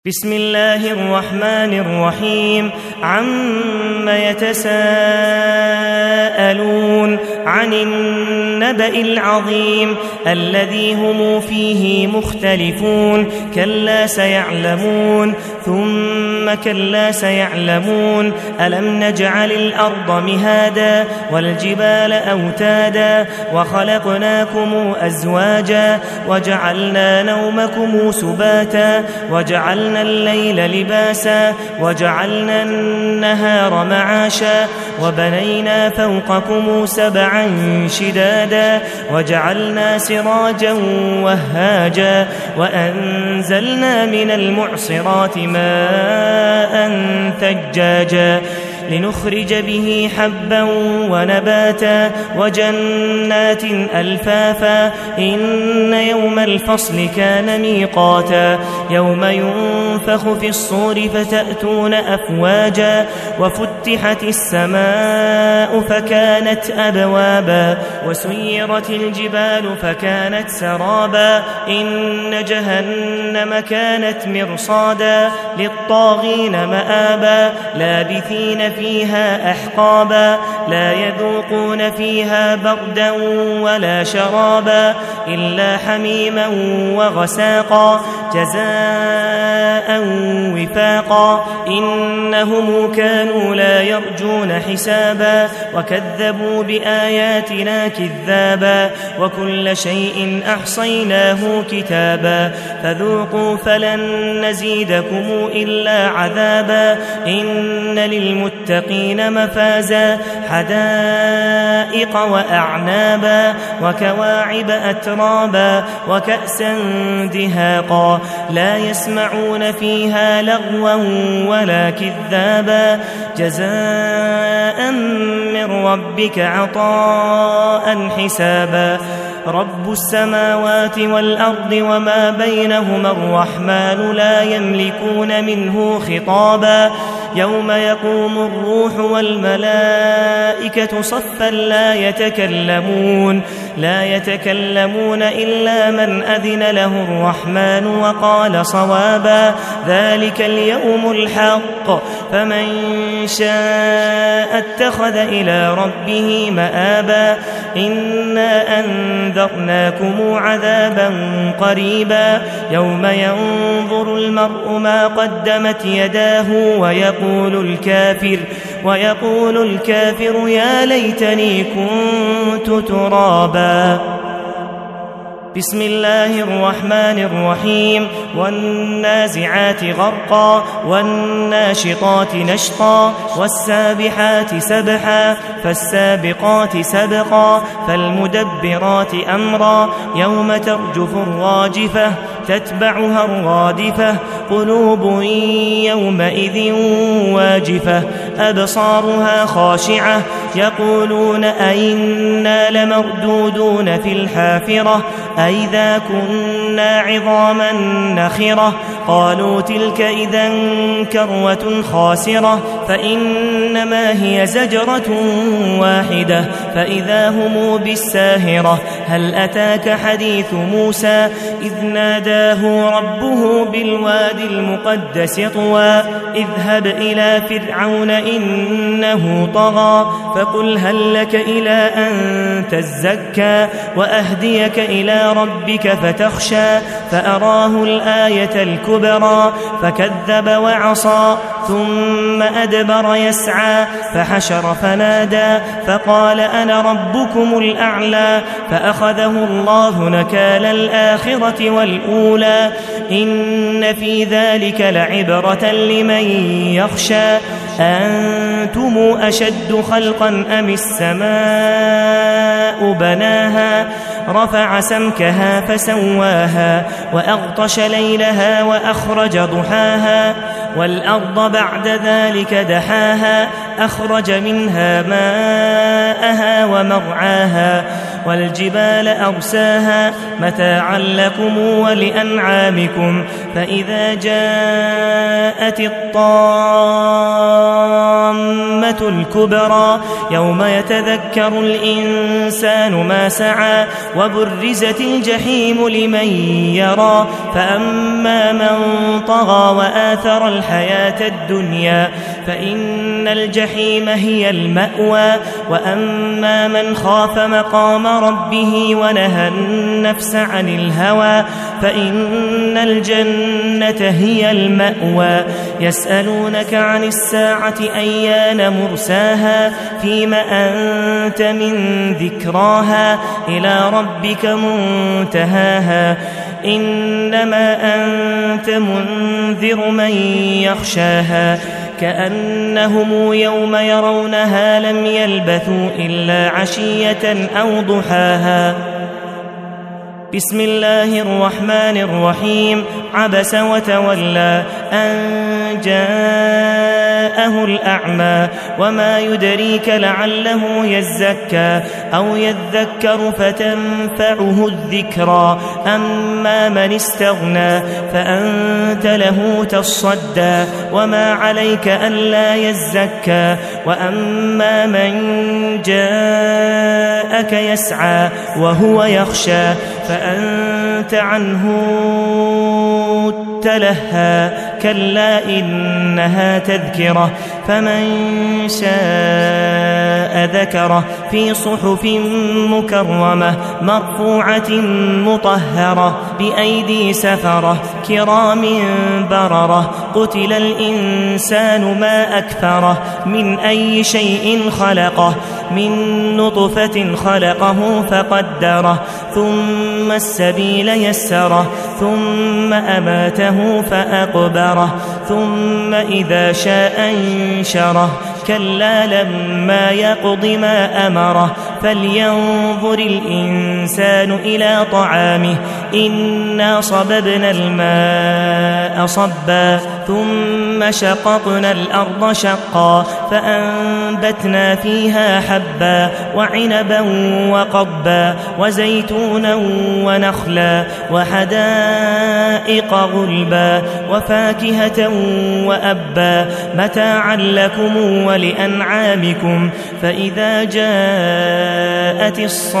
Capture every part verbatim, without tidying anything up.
بسم الله الرحمن الرحيم عم يتساءلون عن النبأ العظيم الذي هم فيه مختلفون كلا سيعلمون ثم كلا سيعلمون ألم نجعل الأرض مهادا والجبال أوتادا وخلقناكم أزواجا وجعلنا نومكم سباتا وجعلنا الليل لباسا وجعلنا النهار معاشا وبنينا فوقكم سبعا شدادا وجعلنا سراجا وهاجا وأنزلنا من المعصرات ماء ثجاجا لنخرج به حبا ونباتا وجنات ألفافا إن يوم الفصل كان ميقاتا يوم ينفخ في الصور فتأتون أفواجا وفتحت السماء فكانت أبوابا وسيرت الجبال فكانت سرابا إن جهنم كانت مرصادا للطاغين مآبا لابثين فيها أحقابا لا يذوقون فيها بردا ولا شرابا إلا حميما وغساقا جزاء وفاقا إنهم كانوا لا يرجون حسابا وكذبوا بآياتنا كذابا وكل شيء أحصيناه كتابا فذوقوا فلن نزيدكم إلا عذابا إن للمتقين مفازا حدائق وأعنابا وكواعب أترابا وكأسا دهاقا لا يسمعون فيها لغوا ولا كذابا جزاء من ربك عطاء حسابا رب السماوات والأرض وما بينهما الرحمن لا يملكون منه خطابا يوم يقوم الروح والملائكة صفا لا يتكلمون لا يتكلمون إلا من أذن له الرحمن وقال صوابا ذلك اليوم الحق فمن شاء اتخذ إلى ربه مآبا إنا أنذرناكم عذابا قريبا يوم ينظر المرء ما قدمت يداه ويقول الكافر ويقول الكافر يا ليتني كنت ترابا بسم الله الرحمن الرحيم والنازعات غرقا والناشطات نشطا والسابحات سبحا فالسابقات سبقا فالمدبرات أمرا يوم ترجف الراجفة تتبعها الرادفة قلوب يومئذ واجفة أبصارها خاشعة يقولون أئنا لمردودون في الحافرة أئذا كنا عظاما نخرة قالوا تلك إذا كروة خاسرة فإنما هي زجرة واحدة فإذا هم بالساهرة هل أتاك حديث موسى إذ ناداه ربه بالوادي المقدس طوى اذهب إلى فرعون إنه طغى فقل هل لك إلى أن تزكى وأهديك إلى ربك فتخشى فأراه الآية الكبرى فكذب وعصى ثم أدبر يسعى فحشر فنادى فقال أنا ربكم الأعلى فأخذه الله نكال الآخرة والأولى إن في ذلك لعبرة لمن يخشى أنتم أشد خلقا أم السماء بناها رفع سمكها فسواها وأغطش ليلها وأخرج ضحاها والأرض بعد ذلك دحاها أخرج منها ماءها ومرعاها والجبال أرساها متاعا لكم ولأنعامكم فإذا جاءت الطامة النعمة الكبرى يوم يتذكر الإنسان ما سعى وبرزت الجحيم لمن يرى فأما من طغى وآثر الحياة الدنيا فإن الجحيم هي المأوى وأما من خاف مقام ربه ونهى النفس عن الهوى فإن الجنة هي المأوى يسألونك عن الساعة أيان مرساها فيم أنت من ذكراها إلى ربك منتهاها إنما أنت منذر من يخشاها كأنهم يوم يرونها لم يلبثوا إلا عشية أو ضحاها بسم الله الرحمن الرحيم عبس وتولى أن جاءه الأعمى وما يدريك لعله يزكى أو يذكر فتنفعه الذكرى أما من استغنى فأنت له تصدى وما عليك ألا يزكى وأما من جاءك يسعى وهو يخشى فأنت عنه تلهى كلا إنها تذكرة فمن شاء ذكره في صحف مكرمة مرفوعة مطهرة بأيدي سفرة كرام بررة قتل الإنسان ما أكفره من أي شيء خلقه من نطفة خلقه فقدره ثم السبيل يسره ثم أماته فأقبره ثم إذا شاء انشره كلا لما يقض ما أمره فلينظر الإنسان إلى طعامه إنا صببنا الماء صبا ثم شققنا الأرض شقا فأنبتنا فيها حبا وعنبا وقبا وزيتونا ونخلا وحدائق غلبا وفاكهة وأبا متاعا لكم ولأنعامكم فإذا جاءت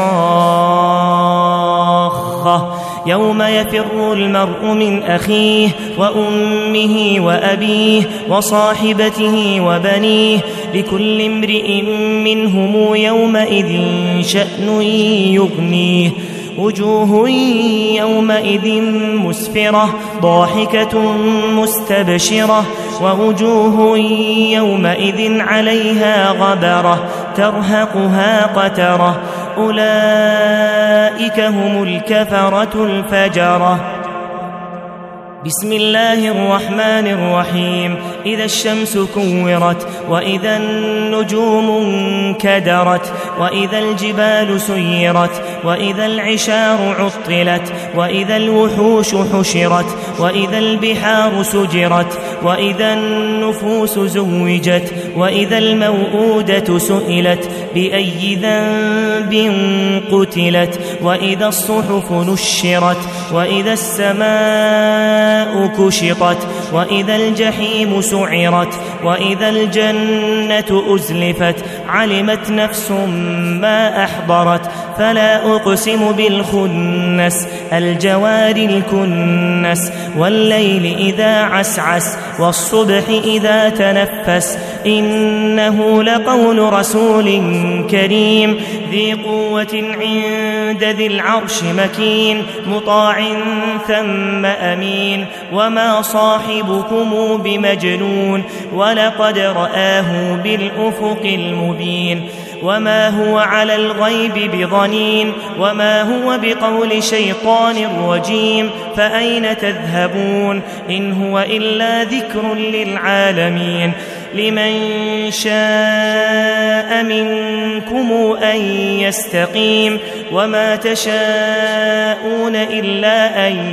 الصاخة يوم يفر المرء من أخيه وأمه وأبيه وصاحبته وبنيه لكل امرئ منهم يومئذ شأن يغنيه وجوه يومئذ مسفرة ضاحكة مستبشرة ووجوه يومئذ عليها غبرة ترهقها قترة أولئك هم الكفرة الفجرة بسم الله الرحمن الرحيم إذا الشمس كورت وإذا النجوم انكدرت وإذا الجبال سيرت وإذا العشار عطلت وإذا الوحوش حشرت وإذا البحار سجرت وإذا النفوس زوجت وإذا الموءودة سئلت بأي ذنب قتلت وإذا الصحف نشرت وإذا السماء كشطت وإذا الجحيم سعرت وإذا الجنة أزلفت علمت نفس ما أحضرت فلا أقسم بالخنس الجوار الكنس والليل إذا عسعس والصبح إذا تنفس إنه لقول رسول كريم ذي قوة عند ذي العرش مكين مطاع ثم أمين وما صاحبكم بمجنون ولقد رآه بالأفق المبين وما هو على الغيب بضنين وما هو بقول شيطان رجيم فأين تذهبون إن هو إلا ذكر للعالمين لمن شاء منكم أن يستقيم وما تشاءون إلا أن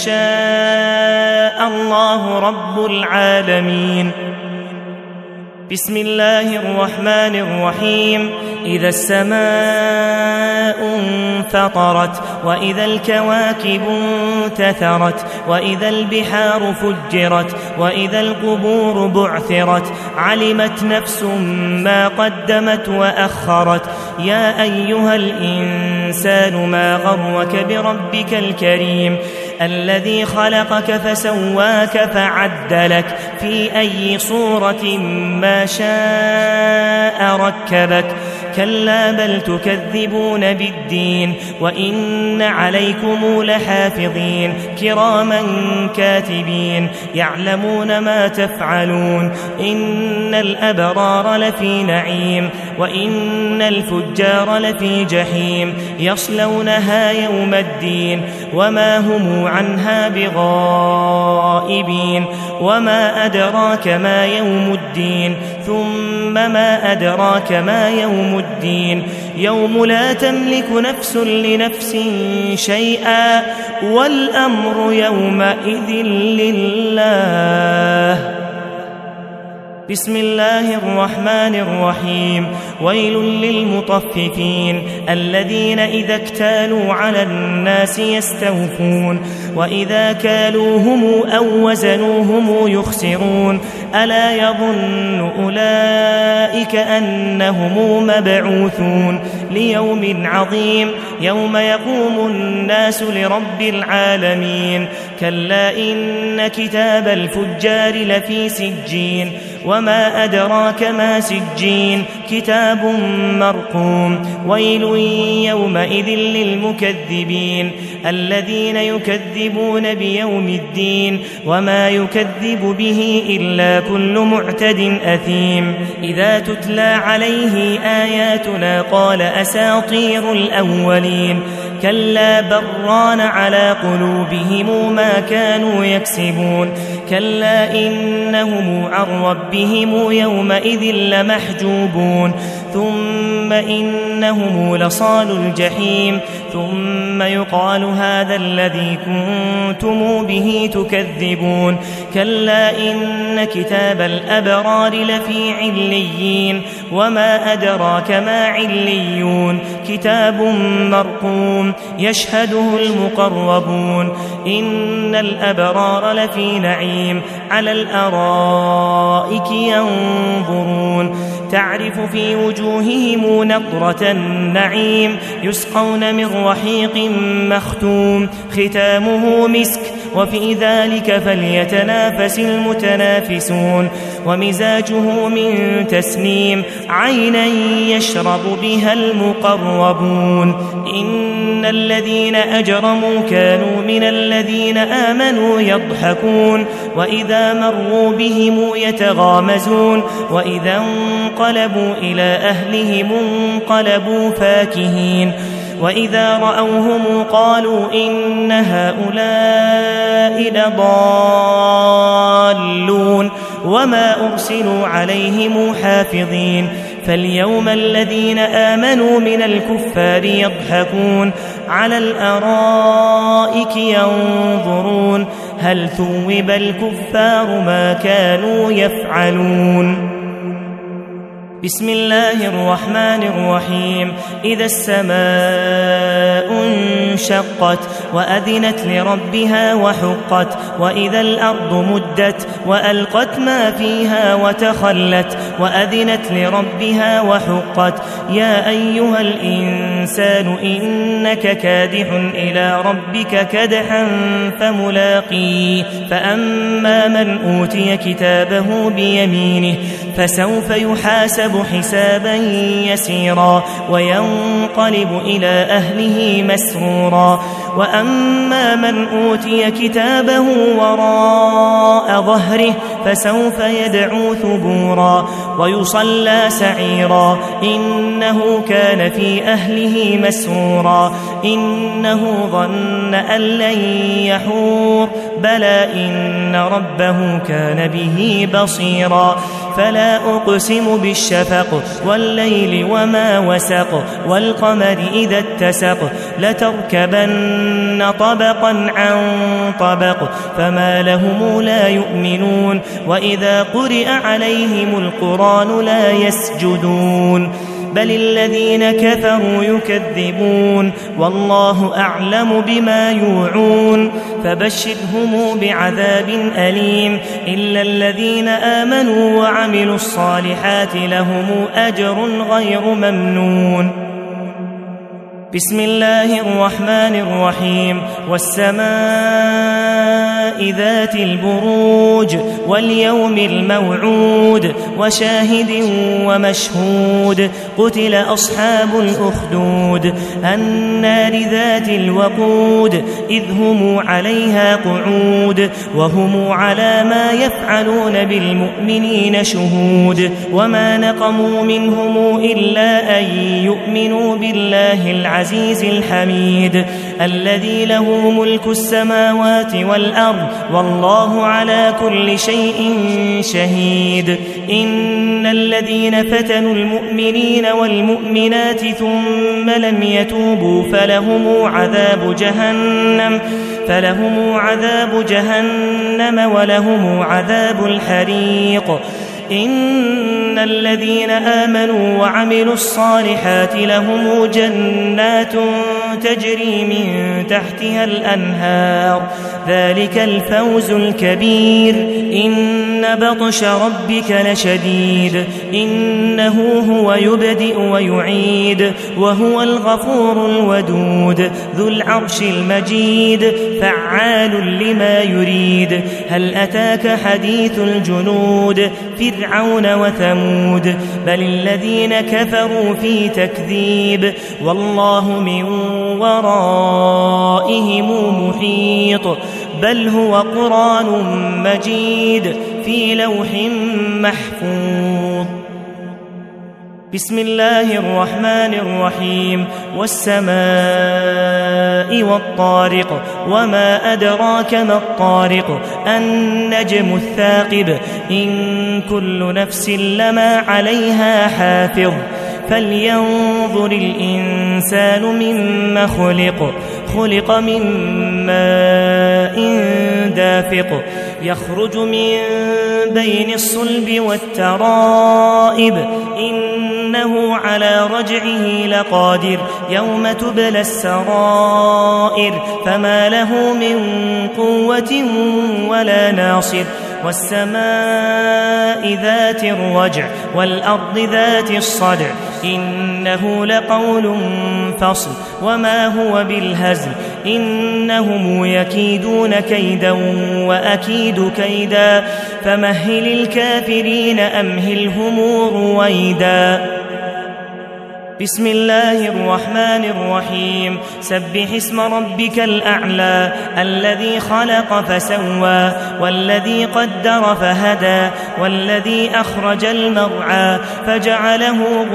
يشاء الله رب العالمين بسم الله الرحمن الرحيم إذا السماء انفطرت وإذا الكواكب انتثرت وإذا البحار فجرت وإذا القبور بعثرت علمت نفس ما قدمت وأخرت يا أيها الإنسان ما غرك بربك الكريم الذي خلقك فسواك فعدلك في أي صورة ما شاء ركبك كلا بل تكذبون بالدين وإن عليكم لحافظين كراما كاتبين يعلمون ما تفعلون إن الأبرار لفي نعيم وإن الفجار لفي جحيم يصلونها يوم الدين وما هم عنها بغائبين وما أدراك ما يوم الدين ثم ما أدراك ما يوم الدين يوم لا تملك نفس لنفس شيئا والأمر يومئذ لله. بسم الله الرحمن الرحيم ويل للمطففين الذين إذا اكتالوا على الناس يستوفون وإذا كالوهم أو وزنوهم يخسرون ألا يظن أولئك أنهم مبعوثون ليوم عظيم يوم يقوم الناس لرب العالمين كلا إن كتاب الفجار لفي سجين وما أدراك ما سجين كتاب مرقوم ويل يومئذ للمكذبين الذين يكذبون بيوم الدين وما يكذب به إلا كل معتد أثيم إذا تتلى عليه آياتنا قال أساطير الأولين كلا بران على قلوبهم ما كانوا يكسبون كلا إنهم عن ربهم يومئذ لمحجوبون ثم إنهم لصال الجحيم ثم يقال هذا الذي كنتم به تكذبون كلا إن كتاب الأبرار لفي عليين وما أدراك ما عليون كتاب مرقوم يشهده المقربون إن الأبرار لفي نعيم على الأرائك ينظرون تعرف في وجوههم نضرة النعيم يسقون من رحيق مختوم ختامه مسك وفي ذلك فليتنافس المتنافسون ومزاجه من تسنيم عينا يشرب بها المقربون إن الذين أجرموا كانوا من الذين آمنوا يضحكون وإذا مروا بهم يتغامزون وإذا انقلبوا إلى أهلهم انقلبوا فاكهين وإذا رأوهم قالوا إن هؤلاء لضالون وما أرسلوا عليهم حافظين فاليوم الذين آمنوا من الكفار يضحكون على الأرائك ينظرون هل ثوب الكفار ما كانوا يفعلون. بسم الله الرحمن الرحيم إذا السماء انشقت وأذنت لربها وحقت وإذا الأرض مدت وألقت ما فيها وتخلت وأذنت لربها وحقت يا أيها الإنسان إنك كادح إلى ربك كدحا فملاقيه فأما من أوتي كتابه بيمينه فسوف يحاسب حسابا يسيرا وينقلب إلى أهله مسرورا وأما من أوتي كتابه وراء ظهره فسوف يدعو ثبورا ويصلى سعيرا إنه كان في أهله مسرورا إنه ظن أن لن يحور بلى إن ربه كان به بصيرا فلا أقسم بالشفق والليل وما وسق والقمر إذا اتسق لتركبن طبقا عن طبق فما لهم لا يؤمنون وإذا قرئ عليهم القرآن لا يسجدون بل الذين كفروا يكذبون والله أعلم بما يوعون فبشرهم بعذاب أليم إلا الذين آمنوا وعملوا الصالحات لهم أجر غير ممنون. بسم الله الرحمن الرحيم والسماء ذات البروج واليوم الموعود وشاهد ومشهود قتل أصحاب الأخدود النار ذات الوقود إذ هم عليها قعود وهم على ما يفعلون بالمؤمنين شهود وما نقموا منهم إلا أن يؤمنوا بالله العزيز العزيز الحميد الذي له ملك السماوات والأرض والله على كل شيء شهيد. إن الذين فتنوا المؤمنين والمؤمنات ثم لم يتوبوا فلهم عذاب جهنم فلهم عذاب جهنم ولهم عذاب الحريق. إن الذين آمنوا وعملوا الصالحات لهم جنات تجري من تحتها الأنهار ذلك الفوز الكبير. إن بطش ربك لشديد إنه هو يبدئ ويعيد وهو الغفور الودود ذو العرش المجيد فعال لما يريد. هل أتاك حديث الجنود فرعون وثمود بل الذين كفروا في تكذيب والله من ورائهم محيط بل هو قرآن مجيد في لوح محفوظ. بسم الله الرحمن الرحيم والسماء والطارق وما أدراك ما الطارق النجم الثاقب إن كل نفس لما عليها حافظ فلينظر الإنسان مما خلق خلق من ماء دافق يخرج من بين الصلب والترائب إنه على رجعه لقادر يوم تبلى السرائر فما له من قوة ولا ناصر. والسماء ذات الرجع والأرض ذات الصدع إنه لقول فصل وما هو بالهزل إنهم يكيدون كيدا وأكيد كيدا فمهل الكافرين أمهلهم رويدا. بسم الله الرحمن الرحيم سبح اسم ربك الأعلى الذي خلق فسوى والذي قدر فهدى والذي أخرج المرعى فجعله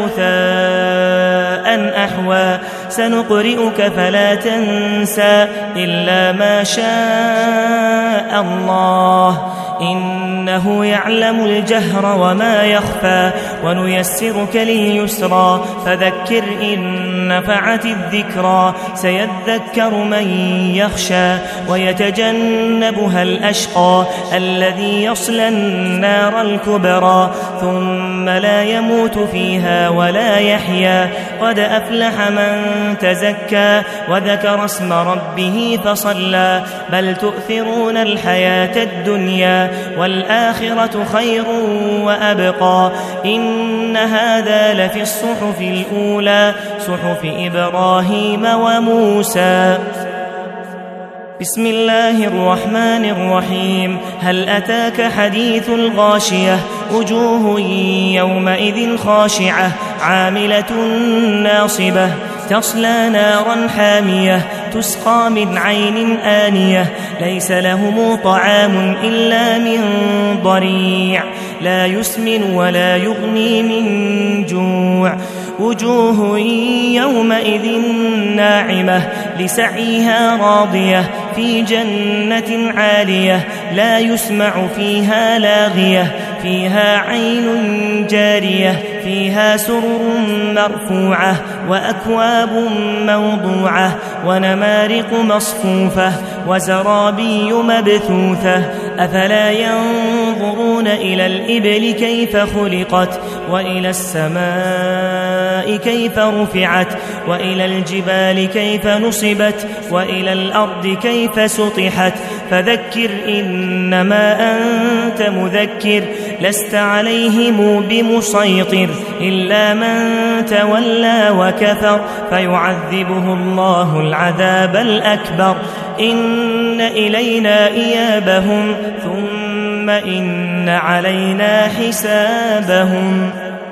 غثاء أحوى سنقرئك فلا تنسى إلا ما شاء الله إنه يعلم الجهر وما يخفى ونيسرك لليسرى فذكر إن نفعت الذكرى سيذكر من يخشى ويتجنبها الأشقى الذي يصلى النار الكبرى ثم لا يموت فيها ولا يحيا قد أفلح من تزكى وذكر اسم ربه فصلى بل تؤثرون الحياة الدنيا والآخرة خير وأبقى إن هذا لفي الصحف الأولى صحف إبراهيم وموسى. بسم الله الرحمن الرحيم هل أتاك حديث الغاشية وجوه يومئذ خاشعة عاملة ناصبة تصلى نارا حامية تسقى من عين آنية ليس لهم طعام إلا من ضريع لا يسمن ولا يغني من جوع وجوه يومئذ ناعمة لسعيها راضية في جنة عالية لا يسمع فيها لاغية فيها عين جارية فيها سرر مرفوعة وأكواب موضوعة ونمارق مصفوفة وزرابي مبثوثة أفلا ينظرون إلى الإبل كيف خلقت وإلى السماء كيف رفعت وإلى الجبال كيف نصبت وإلى الأرض كيف سطحت فذكر إنما أنت مذكر لست عليهم بمسيطر إلا من تولى وكفر فيعذبه الله العذاب الأكبر إن إلينا إيابهم ثم إن علينا حسابهم.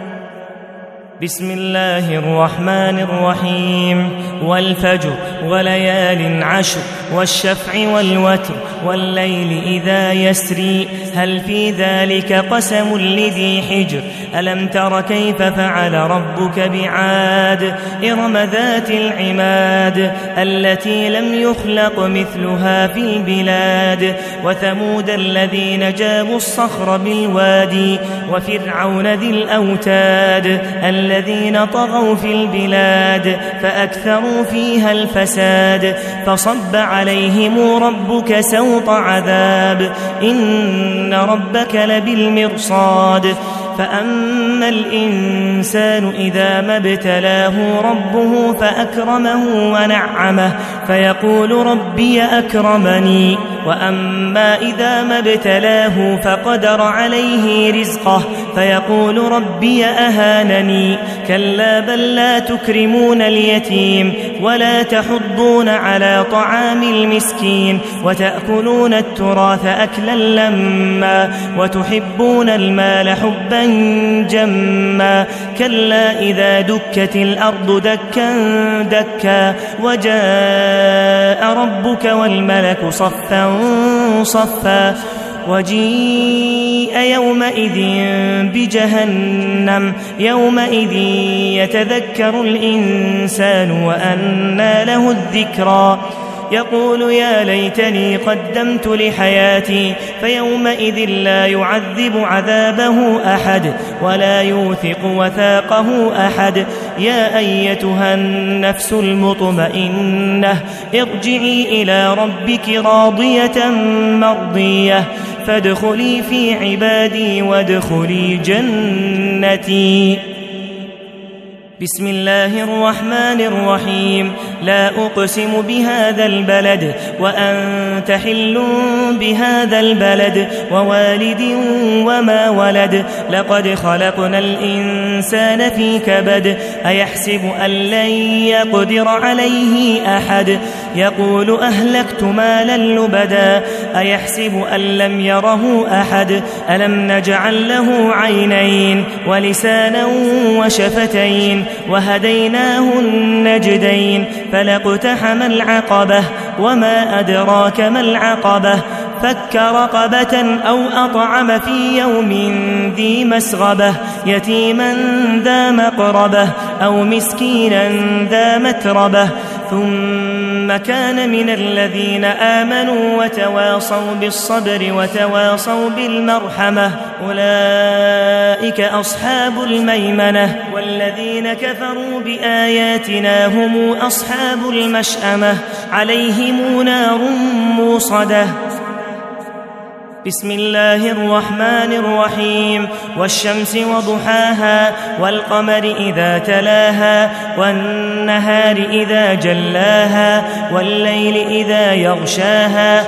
بسم الله الرحمن الرحيم والفجر وليال عشر والشفع والوتر والليل إذا يسري هل في ذلك قسم لذي حجر ألم تر كيف فعل ربك بعاد إرم ذات العماد التي لم يخلق مثلها في البلاد وثمود الذين جابوا الصخر بالوادي وفرعون ذي الأوتاد الذين طغوا في البلاد فأكثروا فيها الفساد فصب عليهم ربك سوط عذاب إن ربك لبالمرصاد فأما الإنسان إذا ما ابتلاه ربه فأكرمه ونعمه فيقول ربي أكرمني وأما إذا ما ابتلاه فقدر عليه رزقه فيقول ربي أهانني كلا بل لا تكرمون اليتيم ولا تحضون على طعام المسكين وتأكلون التراث أكلا لما وتحبون المال حبا جما كلا إذا دكت الأرض دكا دكا وجاء ربك والملك صفا صفا وجيء يومئذ بجهنم يومئذ يتذكر الإنسان وأنى له الذكرى يقول يا ليتني قدمت لحياتي فيومئذ لا يعذب عذابه أحد ولا يوثق وثاقه أحد يا أيتها النفس المطمئنة ارجعي إلى ربك راضية مرضية فادخلي في عبادي وادخلي جنتي. بسم الله الرحمن الرحيم لا أقسم بهذا البلد وأنت حل بهذا البلد ووالد وما ولد لقد خلقنا الإنسان في كبد أيحسب أن لن يقدر عليه أحد يقول أهلكت مالا لبدا أيحسب أن لم يره أحد ألم نجعل له عينين ولسانا وشفتين وهديناه النجدين فلاقتحم العقبة وما أدراك ما العقبة فك رقبة أو أطعم في يوم ذي مسغبة يتيما ذا مقربة أو مسكينا ذا متربة ثم كان من الذين آمنوا وتواصوا بالصبر وتواصوا بالمرحمة أولئك أصحاب الميمنة والذين كفروا بآياتنا هم أصحاب المشأمة عليهم نار موصدة. بسم الله الرحمن الرحيم والشمس وضحاها والقمر إذا تلاها والنهار إذا جلاها والليل إذا يغشاها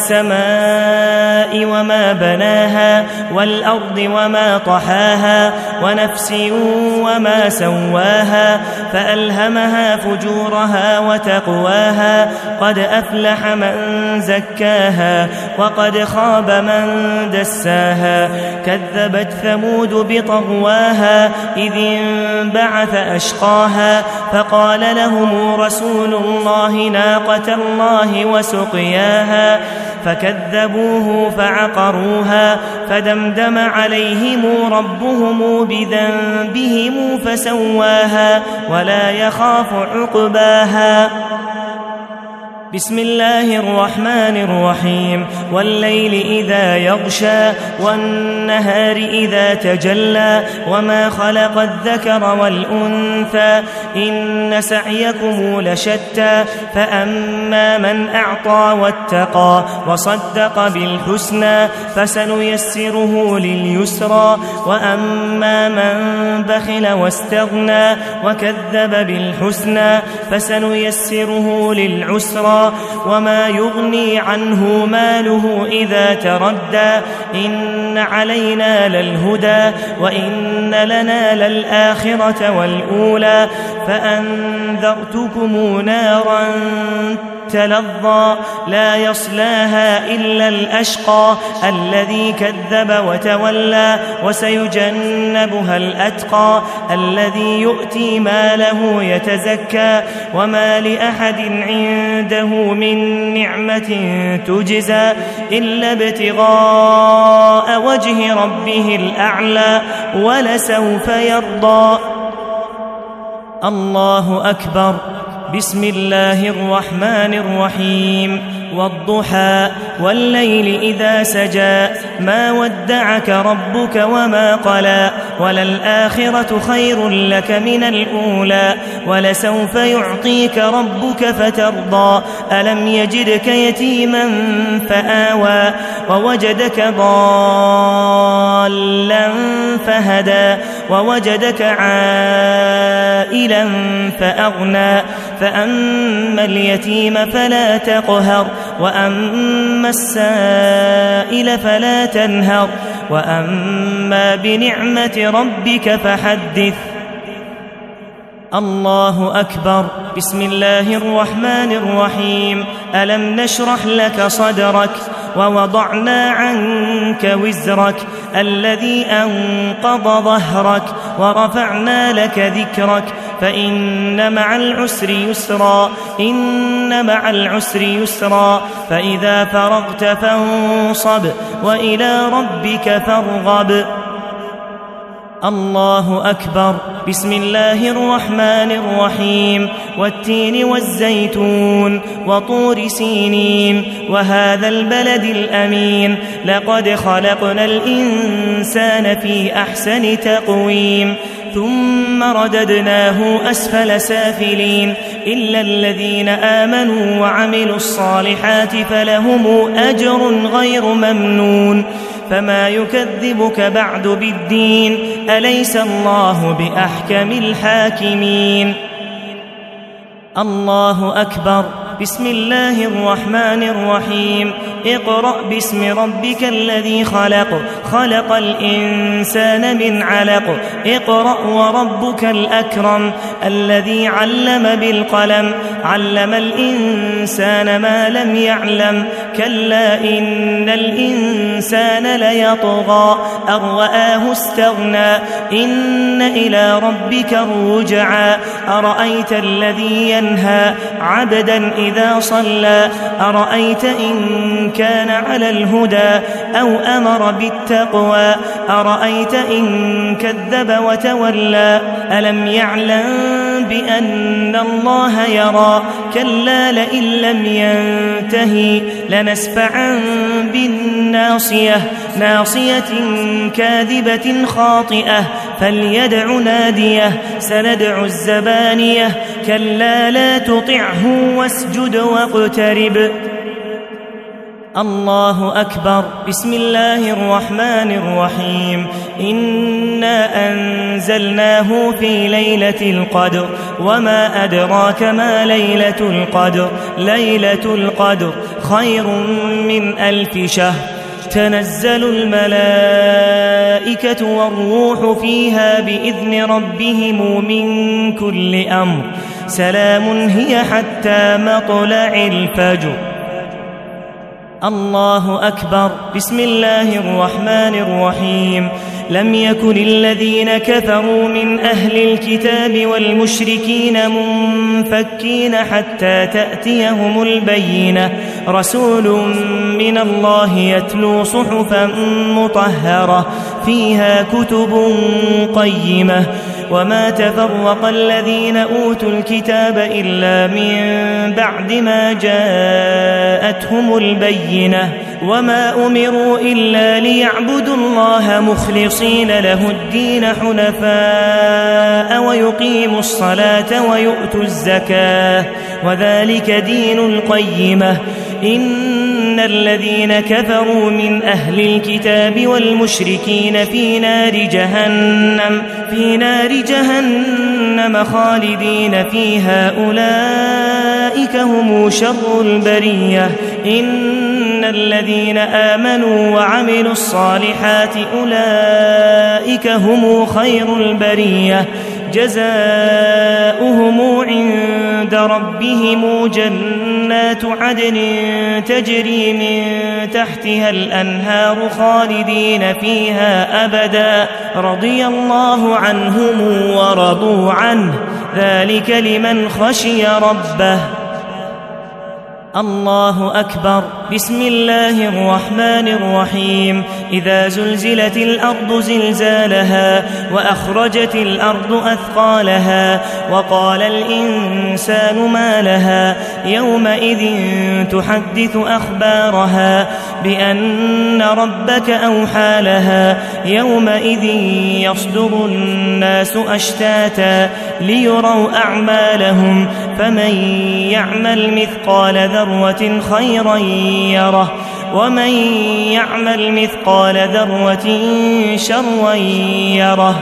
والسماء وما بناها والأرض وما طحاها ونفس وما سواها فألهمها فجورها وتقواها قد أفلح من زكاها وقد خاب من دساها كذبت ثمود بطغواها إذ انبعث أشقاها فقال لهم رسول الله ناقة الله وسقياها فكذبوه فعقروها فدمدم عليهم ربهم بذنبهم فسواها ولا يخاف عقباها. بسم الله الرحمن الرحيم والليل إذا يغشى والنهار إذا تجلى وما خلق الذكر والأنثى إن سعيكم لشتى فأما من أعطى واتقى وصدق بالحسنى فسنيسره لليسرى وأما من بخل واستغنى وكذب بالحسنى فسنيسره للعسرى وما يغني عنه ماله إذا تردى إن علينا للهدى وإن لنا للآخرة والأولى فأنذرتكم نارا تلظى لا يصلاها إلا الأشقى الذي كذب وتولى وسيجنبها الأتقى الذي يؤتي ماله يتزكى وما لأحد عنده من نعمة تجزى إلا ابتغاء وجه ربه الأعلى ولسوف يرضى. الله أكبر. بسم الله الرحمن الرحيم والضحى والليل إذا سجى ما ودعك ربك وما قلى وللآخرة خير لك من الأولى ولسوف يعطيك ربك فترضى ألم يجدك يتيما فآوى ووجدك ضالا فهدى ووجدك عائلا فأغنى فأما اليتيم فلا تقهر وأما السائل فلا تنهر وأما بنعمة ربك فحدث. الله أكبر. بسم الله الرحمن الرحيم ألم نشرح لك صدرك ووضعنا عنك وزرك الذي أنقض ظهرك ورفعنا لك ذكرك فإن مع العسر يسرا إن مع العسر يسرا فإذا فرغت فانصب وإلى ربك فارغب. الله أكبر. بسم الله الرحمن الرحيم والتين والزيتون وطور سينين وهذا البلد الأمين لقد خلقنا الإنسان في أحسن تقويم ثم رددناه أسفل سافلين إلا الذين آمنوا وعملوا الصالحات فلهم أجر غير ممنون فما يكذبك بعد بالدين أليس الله بأحكم الحاكمين. الله أكبر. بسم الله الرحمن الرحيم اقرأ باسم ربك الذي خلق خلق الإنسان من علق اقرأ وربك الأكرم الذي علم بالقلم علم الإنسان ما لم يعلم كلا إن الإنسان ليطغى أن رآه استغنى إن إلى ربك الرجعى أرأيت الذي ينهى عبدا إذا صلى أرأيت إن كان على الهدى أو أمر بالتقوى أرأيت إن كذب وتولى ألم يعلم بأن الله يرى كلا لئن لم ينتهي لنسفعا بالناصية ناصية كاذبة خاطئة فليدع ناديه سندع الزبانية كلا لا تطعه واسجد واقترب. الله أكبر. بسم الله الرحمن الرحيم إنا أنزلناه في ليلة القدر وما أدراك ما ليلة القدر ليلة القدر خير من ألف شهر تنزل الملائكة والروح فيها بإذن ربهم من كل أمر سلام هي حتى مطلع الفجر. الله أكبر. بسم الله الرحمن الرحيم لم يكن الذين كفروا من أهل الكتاب والمشركين منفكين حتى تأتيهم البينة رسول من الله يتلو صحفا مطهرة فيها كتب قيمة وما تفرق الذين أوتوا الكتاب إلا من بعد ما جاءتهم البينة وما أمروا إلا ليعبدوا الله مخلصين له الدين حنفاء ويقيموا الصلاة ويؤتوا الزكاة وذلك دين القيمة إن الذين كفروا من أهل الكتاب والمشركين في نار جهنم في نار جهنم خالدين فيها أولئك هم شر البرية إن الذين آمنوا وعملوا الصالحات أولئك هم خير البرية جزاؤهم عند ربهم جنات عدن تجري من تحتها الأنهار خالدين فيها أبدا رضي الله عنهم ورضوا عنه ذلك لمن خشي ربه. الله أكبر. بسم الله الرحمن الرحيم. إذا زلزلت الأرض زلزالها وأخرجت الأرض أثقالها وقال الإنسان ما لها يومئذ تحدث أخبارها بأن ربك أوحى لها يومئذ يصدر الناس أشتاتا ليروا أعمالهم فمن يعمل مثقال ذرة خيرا يره ومن يعمل مثقال ذرة شرا يره.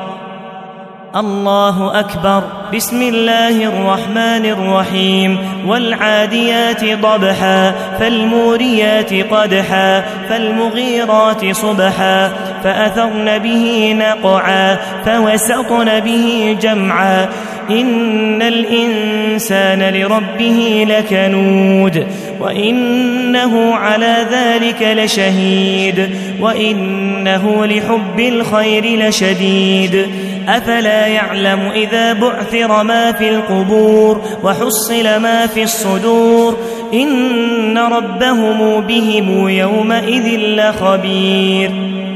الله أكبر. بسم الله الرحمن الرحيم. والعاديات ضبحا فالموريات قدحا فالمغيرات صبحا فأثرن به نقعا فوسطن به جمعا إن الإنسان لربه لكنود وإنه على ذلك لشهيد وإنه لحب الخير لشديد أفلا يعلم إذا بعثر ما في القبور وحصل ما في الصدور إن ربهم بهم يومئذ لخبير.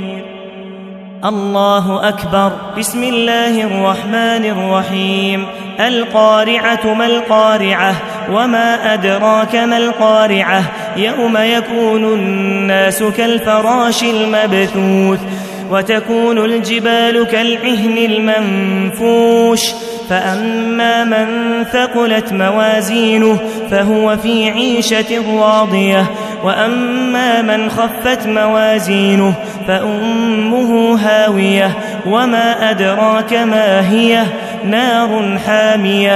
الله أكبر. بسم الله الرحمن الرحيم. القارعة ما القارعة وما أدراك ما القارعة يوم يكون الناس كالفراش المبثوث وتكون الجبال كالعهن المنفوش فأما من ثقلت موازينه فهو في عيشة راضية وأما من خفت موازينه فأمه هاوية وما أدراك ما هي نار حامية.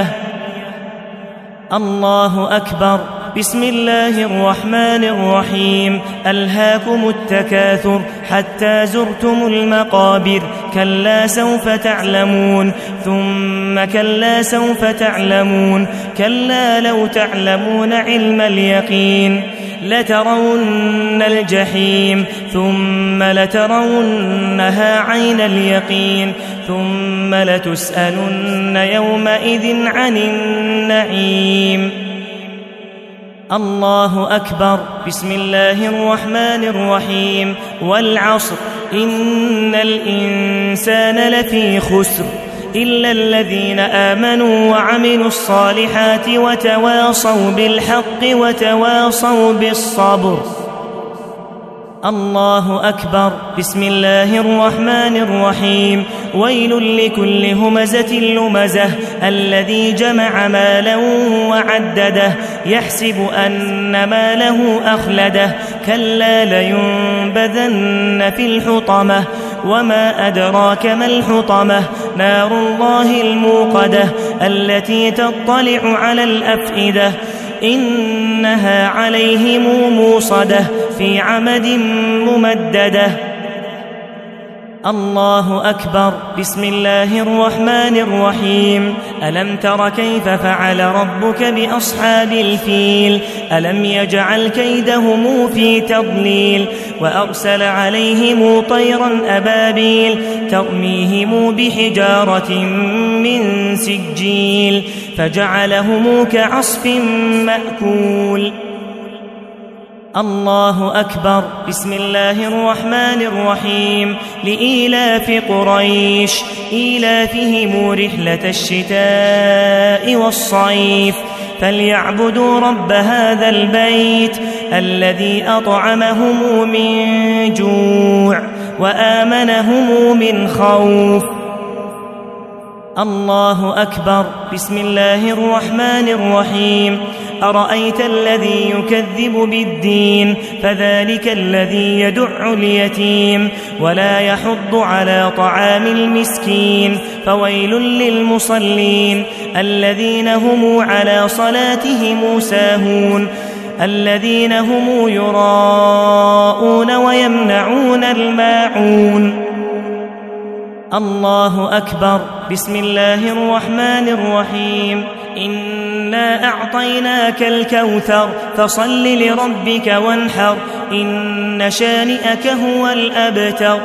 الله أكبر. بسم الله الرحمن الرحيم. ألهاكم التكاثر حتى زرتم المقابر كلا سوف تعلمون ثم كلا سوف تعلمون كلا لو تعلمون علم اليقين لترون الجحيم ثم لترونها عين اليقين ثم لتسألن يومئذ عن النعيم. الله أكبر. بسم الله الرحمن الرحيم. والعصر إن الإنسان لفي خسر إلا الذين آمنوا وعملوا الصالحات وتواصوا بالحق وتواصوا بالصبر. الله أكبر. بسم الله الرحمن الرحيم. ويل لكل همزة لمزة الذي جمع مالا وعدده يحسب أن ماله أخلده كلا لينبذن في الحطمة وما أدراك ما الحطمة نار الله الموقدة التي تطلع على الأفئدة إنها عليهم موصدة في عمد ممددة. الله أكبر. بسم الله الرحمن الرحيم. ألم تر كيف فعل ربك بأصحاب الفيل ألم يجعل كيدهم في تضليل وأرسل عليهم طيرا أبابيل ترميهم بحجارة من سجيل فجعلهم كعصف مأكول. الله أكبر. بسم الله الرحمن الرحيم. لإيلاف قريش إيلافهم رحلة الشتاء والصيف فليعبدوا رب هذا البيت الذي أطعمهم من جوع وآمنهم من خوف. الله أكبر. بسم الله الرحمن الرحيم. أرأيت الذي يكذب بالدين فذلك الذي يدع اليتيم ولا يحض على طعام المسكين فويل للمصلين الذين هم على صلاتهم ساهون الذين هم يراءون ويمنعون الماعون. الله أكبر. بسم الله الرحمن الرحيم. إنا أعطيناك الكوثر فصل لربك وانحر إن شانئك هو الأبتر.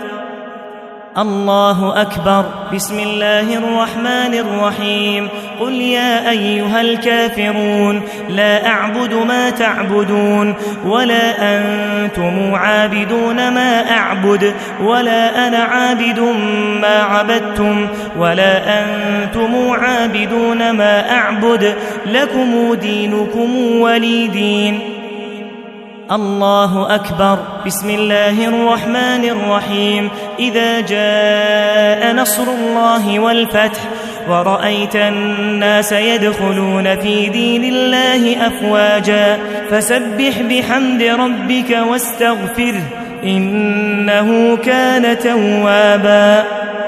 الله أكبر. بسم الله الرحمن الرحيم. قل يا أيها الكافرون لا أعبد ما تعبدون ولا أنتم عابدون ما أعبد ولا أنا عابد ما عبدتم ولا أنتم عابدون ما أعبد لكم دينكم ولي دين. الله أكبر. بسم الله الرحمن الرحيم. إذا جاء نصر الله والفتح ورأيت الناس يدخلون في دين الله أفواجا فسبح بحمد ربك واستغفره إنه كان توابا.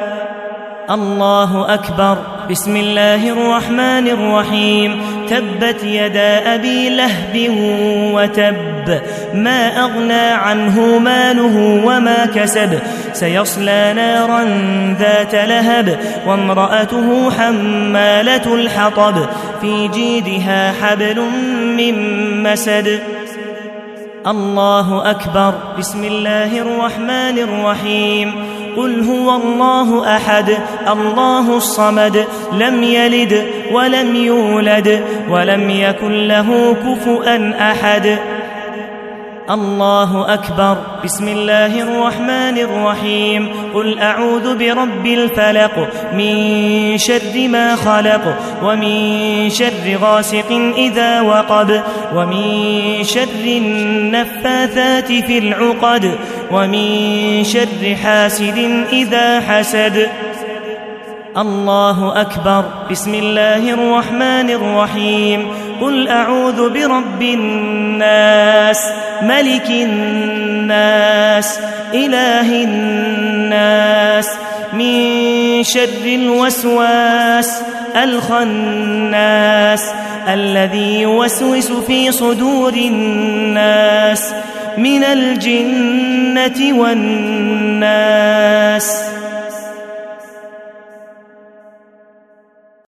الله أكبر. بسم الله الرحمن الرحيم. تبت يدا أبي لهب وتب ما أغنى عنه ماله وما كسب سيصلى نارا ذات لهب وامرأته حمالة الحطب في جيدها حبل من مسد. الله أكبر. بسم الله الرحمن الرحيم. قل هو الله أحد الله الصمد لم يلد ولم يولد ولم يكن له كفؤا أحد. الله أكبر. بسم الله الرحمن الرحيم. قل أعوذ برب الفلق من شر ما خلق ومن شر غاسق إذا وقب ومن شر النفاثات في العقد ومن شر حاسد إذا حسد. الله أكبر. بسم الله الرحمن الرحيم. قل أعوذ برب الناس ملك الناس إله الناس من شر الوسواس الخناس الذي يوسوس في صدور الناس من الجنة والناس.